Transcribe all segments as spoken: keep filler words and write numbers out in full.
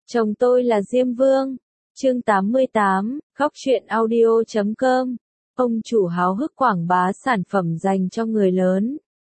Chồng tôi là Diêm Vương. Chương tám mươi tám, Góc truyện audio chấm com. Ông chủ háo hức quảng bá sản phẩm dành cho người lớn.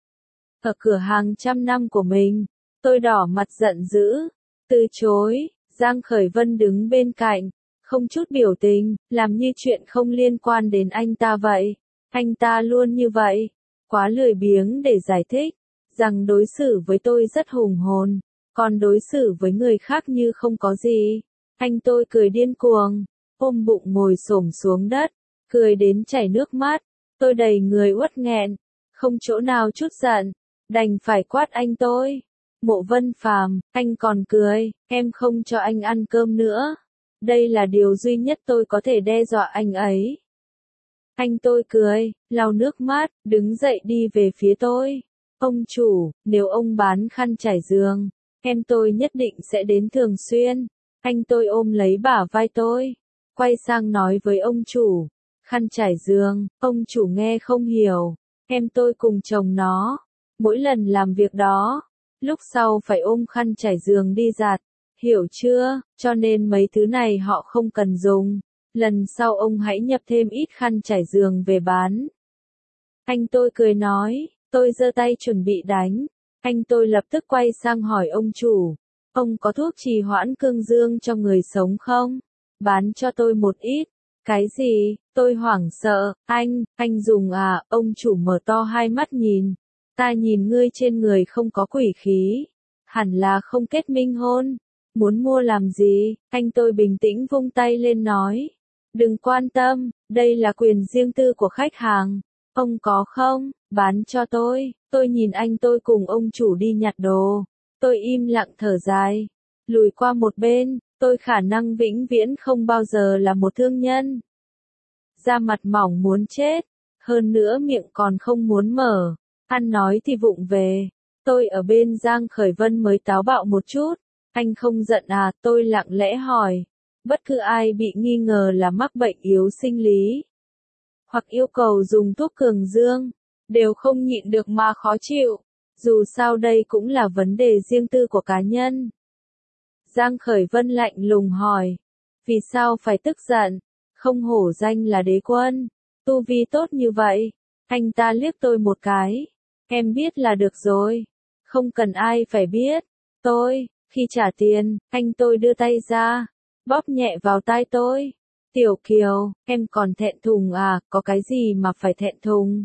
Ở cửa hàng trăm năm của mình, tôi đỏ mặt giận dữ, từ chối. Giang Khởi Vân đứng bên cạnh, không chút biểu tình, làm như chuyện không liên quan đến anh ta vậy. Anh ta luôn như vậy, quá lười biếng để giải thích, rằng đối xử với tôi rất hùng hồn, còn đối xử với người khác như không có gì. Anh tôi cười điên cuồng, ôm bụng ngồi xổm xuống đất, cười đến chảy nước mắt. Tôi đầy người uất nghẹn, không chỗ nào trút giận, đành phải quát anh tôi. Mộ Vân Phàm, anh còn cười, em không cho anh ăn cơm nữa. Đây là điều duy nhất tôi có thể đe dọa anh ấy. Anh tôi cười, lau nước mắt, đứng dậy đi về phía tôi. Ông chủ, nếu ông bán khăn trải giường, em tôi nhất định sẽ đến thường xuyên. Anh tôi ôm lấy bả vai tôi, quay sang nói với ông chủ. Khăn trải giường, ông chủ nghe không hiểu. Em tôi cùng chồng nó, mỗi lần làm việc đó, lúc sau phải ôm khăn trải giường đi giặt, hiểu chưa? Cho nên mấy thứ này họ không cần dùng. Lần sau ông hãy nhập thêm ít khăn trải giường về bán. Anh tôi cười nói, tôi giơ tay chuẩn bị đánh. Anh tôi lập tức quay sang hỏi ông chủ, ông có thuốc trì hoãn cương dương cho người sống không? Bán cho tôi một ít. Cái gì? Tôi hoảng sợ, anh, anh dùng à? Ông chủ mở to hai mắt nhìn. Ta nhìn ngươi trên người không có quỷ khí, hẳn là không kết minh hôn. Muốn mua làm gì? Anh tôi bình tĩnh vung tay lên nói. Đừng quan tâm, đây là quyền riêng tư của khách hàng. Ông có không? Bán cho tôi. Tôi nhìn anh tôi cùng ông chủ đi nhặt đồ. Tôi im lặng thở dài, lùi qua một bên. Tôi khả năng vĩnh viễn không bao giờ là một thương nhân. Da mặt mỏng muốn chết, hơn nữa miệng còn không muốn mở. Ăn nói thì vụng về. Tôi ở bên Giang Khởi Vân mới táo bạo một chút. Anh không giận à? Tôi lặng lẽ hỏi. Bất cứ ai bị nghi ngờ là mắc bệnh yếu sinh lý, hoặc yêu cầu dùng thuốc cường dương, đều không nhịn được mà khó chịu. Dù sao đây cũng là vấn đề riêng tư của cá nhân. Giang Khởi Vân lạnh lùng hỏi. Vì sao phải tức giận? Không hổ danh là đế quân, tu vi tốt như vậy. Anh ta liếc tôi một cái. Em biết là được rồi. Không cần ai phải biết. Tôi, khi trả tiền, anh tôi đưa tay ra, bóp nhẹ vào tai tôi. Tiểu Kiều, em còn thẹn thùng à? Có cái gì mà phải thẹn thùng?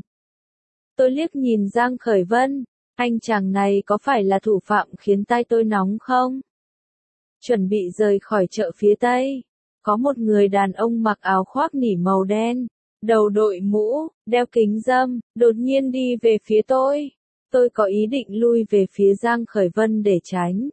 Tôi liếc nhìn Giang Khởi Vân. Anh chàng này có phải là thủ phạm khiến tai tôi nóng không? Chuẩn bị rời khỏi chợ phía Tây, có một người đàn ông mặc áo khoác nỉ màu đen, đầu đội mũ, đeo kính râm, đột nhiên đi về phía tôi. Tôi có ý định lui về phía Giang Khởi Vân để tránh.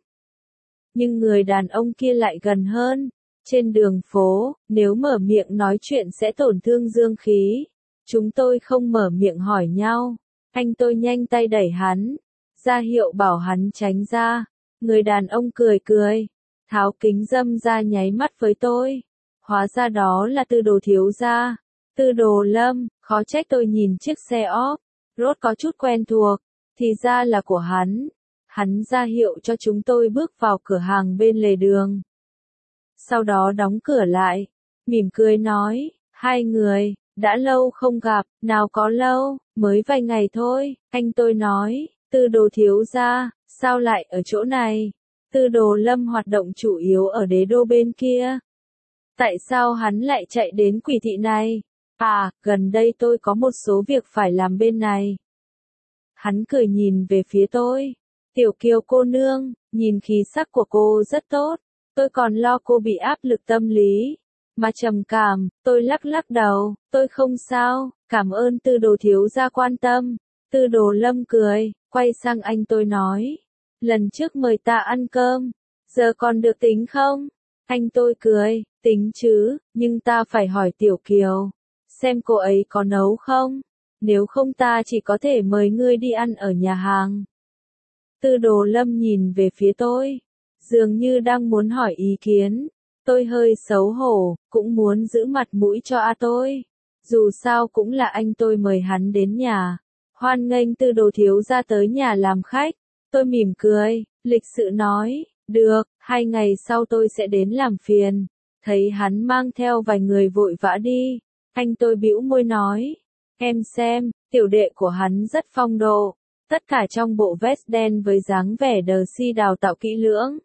Nhưng người đàn ông kia lại gần hơn. Trên đường phố, nếu mở miệng nói chuyện sẽ tổn thương dương khí. Chúng tôi không mở miệng hỏi nhau. Anh tôi nhanh tay đẩy hắn, ra hiệu bảo hắn tránh ra. Người đàn ông cười cười, tháo kính râm ra nháy mắt với tôi. Hóa ra đó là Tư Đồ thiếu gia. Tư Đồ Lâm, khó trách tôi nhìn chiếc xe óp, rốt có chút quen thuộc, thì ra là của hắn. Hắn ra hiệu cho chúng tôi bước vào cửa hàng bên lề đường. Sau đó đóng cửa lại, mỉm cười nói, hai người, đã lâu không gặp. Nào có lâu, mới vài ngày thôi. Anh tôi nói, Tư Đồ thiếu gia, sao lại ở chỗ này? Tư Đồ Lâm hoạt động chủ yếu ở đế đô bên kia. Tại sao hắn lại chạy đến Quỷ thị này? À, gần đây tôi có một số việc phải làm bên này. Hắn cười nhìn về phía tôi. Tiểu Kiều cô nương, nhìn khí sắc của cô rất tốt. Tôi còn lo cô bị áp lực tâm lý mà trầm cảm. Tôi lắc lắc đầu, tôi không sao, cảm ơn Tư Đồ thiếu gia quan tâm. Tư Đồ Lâm cười, quay sang anh tôi nói, lần trước mời ta ăn cơm, giờ còn được tính không? Anh tôi cười, tính chứ, nhưng ta phải hỏi Tiểu Kiều, xem cô ấy có nấu không? Nếu không ta chỉ có thể mời ngươi đi ăn ở nhà hàng. Tư Đồ Lâm nhìn về phía tôi, dường như đang muốn hỏi ý kiến. Tôi hơi xấu hổ, cũng muốn giữ mặt mũi cho a tôi. Dù sao cũng là anh tôi mời hắn đến nhà. Hoan nghênh Tư Đồ thiếu gia tới nhà làm khách. Tôi mỉm cười, lịch sự nói, Được, hai ngày sau tôi sẽ đến làm phiền. Thấy hắn mang theo vài người vội vã đi, anh tôi bĩu môi nói, em xem, tiểu đệ của hắn rất phong độ, tất cả trong bộ vest đen với dáng vẻ đờ si đào tạo kỹ lưỡng.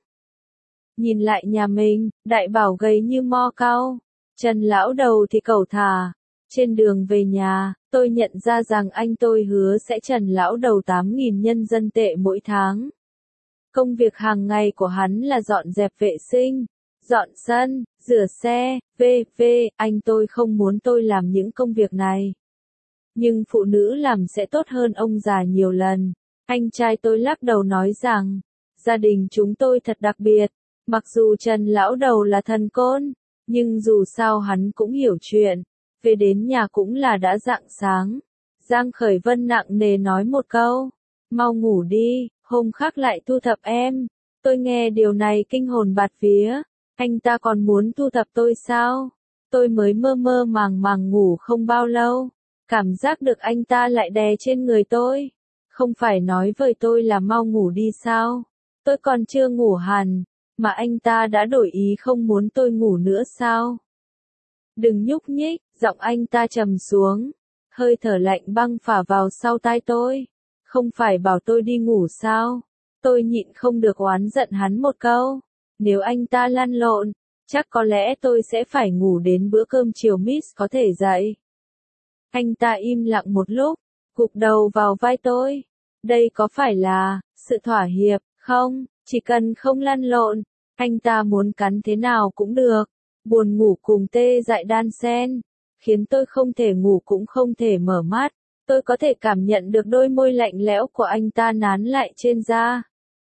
Nhìn lại nhà mình, đại bảo gầy như mo cao, Trần lão đầu thì cẩu thả. Trên đường về nhà, tôi nhận ra rằng anh tôi hứa sẽ trần lão đầu tám nghìn nhân dân tệ mỗi tháng. Công việc hàng ngày của hắn là dọn dẹp vệ sinh, dọn sân, rửa xe, vân vân. Anh tôi không muốn tôi làm những công việc này. Nhưng phụ nữ làm sẽ tốt hơn ông già nhiều lần. Anh trai tôi lắc đầu nói rằng, gia đình chúng tôi thật đặc biệt. Mặc dù Trần lão đầu là thần côn, nhưng dù sao hắn cũng hiểu chuyện. Về đến nhà cũng là đã rạng sáng. Giang Khởi Vân nặng nề nói một câu, mau ngủ đi, hôm khác lại thu thập em. Tôi nghe điều này kinh hồn bạt vía. Anh ta còn muốn thu thập tôi sao? Tôi mới mơ mơ màng màng ngủ không bao lâu. Cảm giác được anh ta lại đè trên người tôi. Không phải nói với tôi là mau ngủ đi sao? Tôi còn chưa ngủ hẳn, mà anh ta đã đổi ý không muốn tôi ngủ nữa sao? Đừng nhúc nhích, giọng anh ta trầm xuống. Hơi thở lạnh băng phả vào sau tai tôi. Không phải bảo tôi đi ngủ sao? Tôi nhịn không được oán giận hắn một câu. Nếu anh ta lăn lộn, chắc có lẽ tôi sẽ phải ngủ đến bữa cơm chiều Miss có thể dậy. Anh ta im lặng một lúc, gục đầu vào vai tôi. Đây có phải là sự thỏa hiệp, không? Chỉ cần không lăn lộn, anh ta muốn cắn thế nào cũng được. Buồn ngủ cùng tê dại đan xen, khiến tôi không thể ngủ cũng không thể mở mắt. Tôi có thể cảm nhận được đôi môi lạnh lẽo của anh ta nán lại trên da.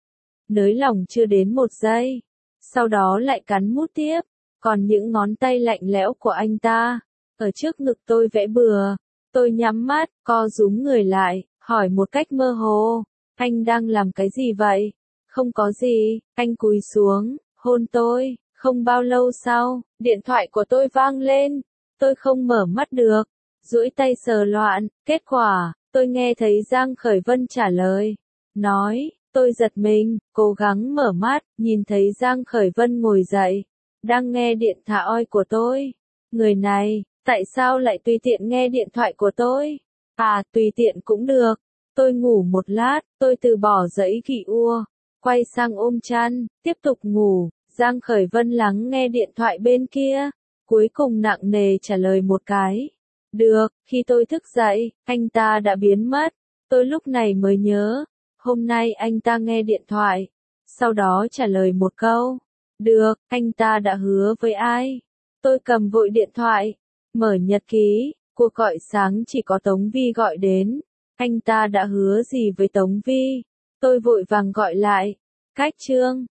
Nới lỏng chưa đến một giây, sau đó lại cắn mút tiếp. Còn những ngón tay lạnh lẽo của anh ta, ở trước ngực tôi vẽ bừa. Tôi nhắm mắt, co rúm người lại, hỏi một cách mơ hồ, anh đang làm cái gì vậy? Không có gì, anh cúi xuống, hôn tôi. Không bao lâu sau, điện thoại của tôi vang lên. Tôi không mở mắt được, duỗi tay sờ loạn. Kết quả, tôi nghe thấy Giang Khởi Vân trả lời. Nói, tôi giật mình, cố gắng mở mắt, nhìn thấy Giang Khởi Vân ngồi dậy, đang nghe điện thoại của tôi. Người này, tại sao lại tùy tiện nghe điện thoại của tôi? À, tùy tiện cũng được. Tôi ngủ một lát, tôi từ bỏ giấy ghi ua, quay sang ôm chăn, tiếp tục ngủ. Giang Khởi Vân lắng nghe điện thoại bên kia, cuối cùng nặng nề trả lời một cái. Được, khi tôi thức dậy, anh ta đã biến mất. Tôi lúc này mới nhớ, hôm nay anh ta nghe điện thoại, sau đó trả lời một câu. Được, anh ta đã hứa với ai? Tôi cầm vội điện thoại, mở nhật ký, cuộc gọi sáng chỉ có Tống Vi gọi đến. Anh ta đã hứa gì với Tống Vi? Tôi vội vàng gọi lại. Cách chương